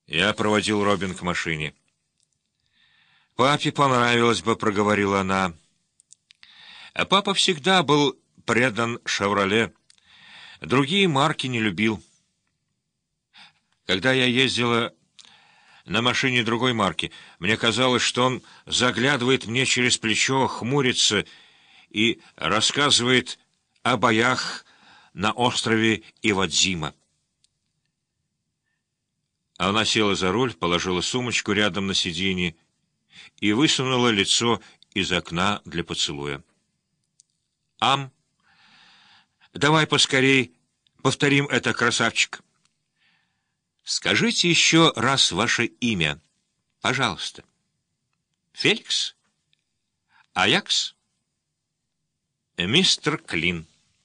Я проводил Робин к машине. «Папе понравилось бы», — проговорила она. А папа всегда был предан «Шевроле». Другие марки не любил. Когда я ездила на машине другой марки, мне казалось, что он заглядывает мне через плечо, хмурится и рассказывает о боях на острове Ивадзима. Она села за руль, положила сумочку рядом на сиденье и высунула лицо из окна для поцелуя. «Ам, давай поскорей повторим это, красавчик. Скажите еще раз ваше имя, пожалуйста. Феликс? Аякс? Мистер Клин».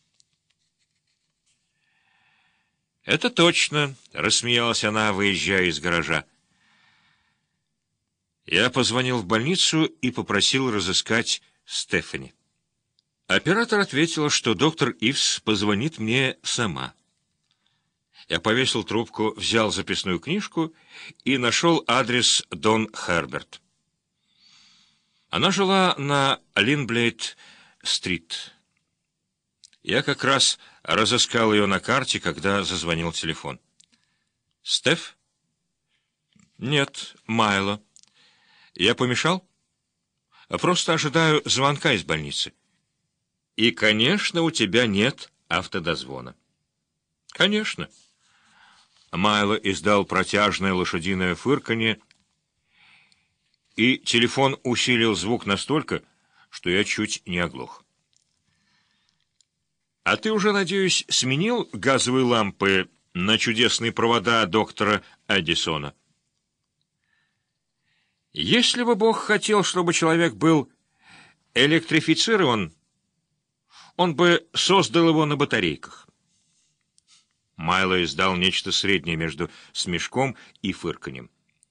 «Это точно», — рассмеялась она, выезжая из гаража. Я позвонил в больницу и попросил разыскать Стефани. Оператор ответила, что доктор Ивс позвонит мне сама. Я повесил трубку, взял записную книжку и нашел адрес Дон Херберт. Она жила на Линблейд-стрит. Я как раз разыскал ее на карте, когда зазвонил телефон. «Стеф?» «Нет, Майло. Я помешал?» «Просто ожидаю звонка из больницы». «И, конечно, у тебя нет автодозвона». «Конечно». Майло издал протяжное лошадиное фырканье, и телефон усилил звук настолько, что я чуть не оглох. «А ты уже, надеюсь, сменил газовые лампы на чудесные провода доктора Эдисона?» «Если бы Бог хотел, чтобы человек был электрифицирован, он бы создал его на батарейках». Майло издал нечто среднее между смешком и фырканьем.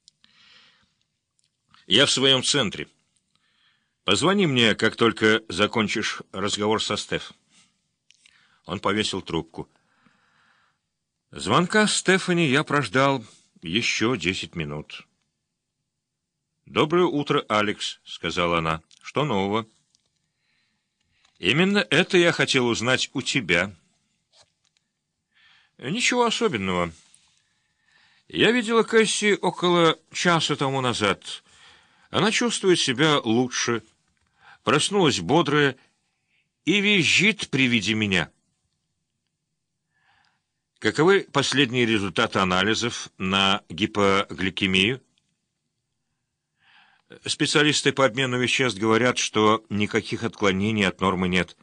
«Я в своем центре. Позвони мне, как только закончишь разговор со Стеф». Он повесил трубку. Звонка Стефани я прождал еще 10 минут. «Доброе утро, Алекс», — сказала она. «Что нового?» «Именно это я хотел узнать у тебя». «Ничего особенного. Я видела Кэсси около часа тому назад. Она чувствует себя лучше, проснулась бодрая и визжит при виде меня». «Каковы последние результаты анализов на гипогликемию?» «Специалисты по обмену веществ говорят, что никаких отклонений от нормы нет.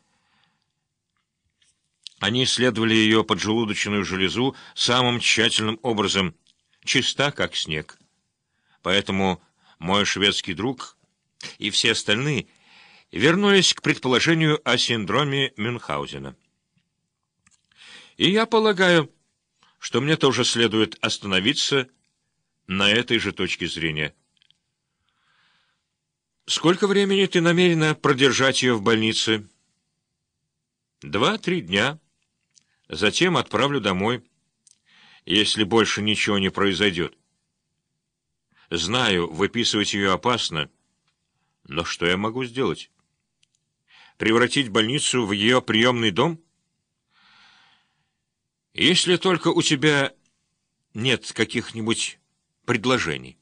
Они исследовали ее поджелудочную железу самым тщательным образом, чиста, как снег. Поэтому мой шведский друг и все остальные вернулись к предположению о синдроме Мюнхгаузена. И я полагаю, что мне тоже следует остановиться на этой же точке зрения. Сколько времени ты намерена продержать ее в больнице? 2-3 дня. Затем отправлю домой, если больше ничего не произойдет. Знаю, выписывать ее опасно, но что я могу сделать? Превратить больницу в ее приемный дом? Если только у тебя нет каких-нибудь предложений.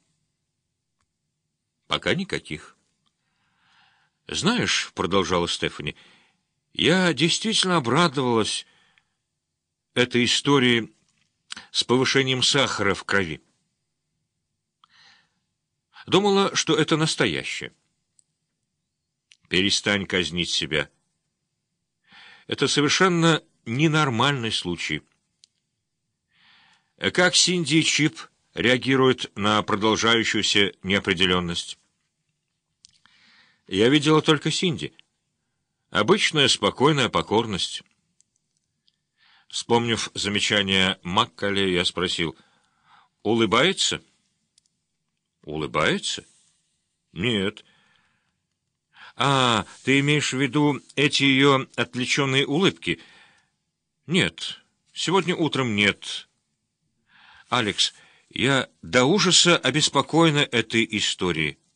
Пока никаких. «Знаешь, — продолжала Стефани, — я действительно обрадовалась этой истории с повышением сахара в крови. Думала, что это настоящее. Перестань казнить себя. Это совершенно ненормальный случай. Как Синди и Чип реагируют на продолжающуюся неопределенность? Я видела только Синди. Обычная спокойная покорность». Вспомнив замечание Макколи, я спросил: «Улыбается?» «Улыбается? Нет». «А, ты имеешь в виду эти ее отвлеченные улыбки?» «Нет, сегодня утром нет». «Алекс, Я до ужаса обеспокоена этой историей.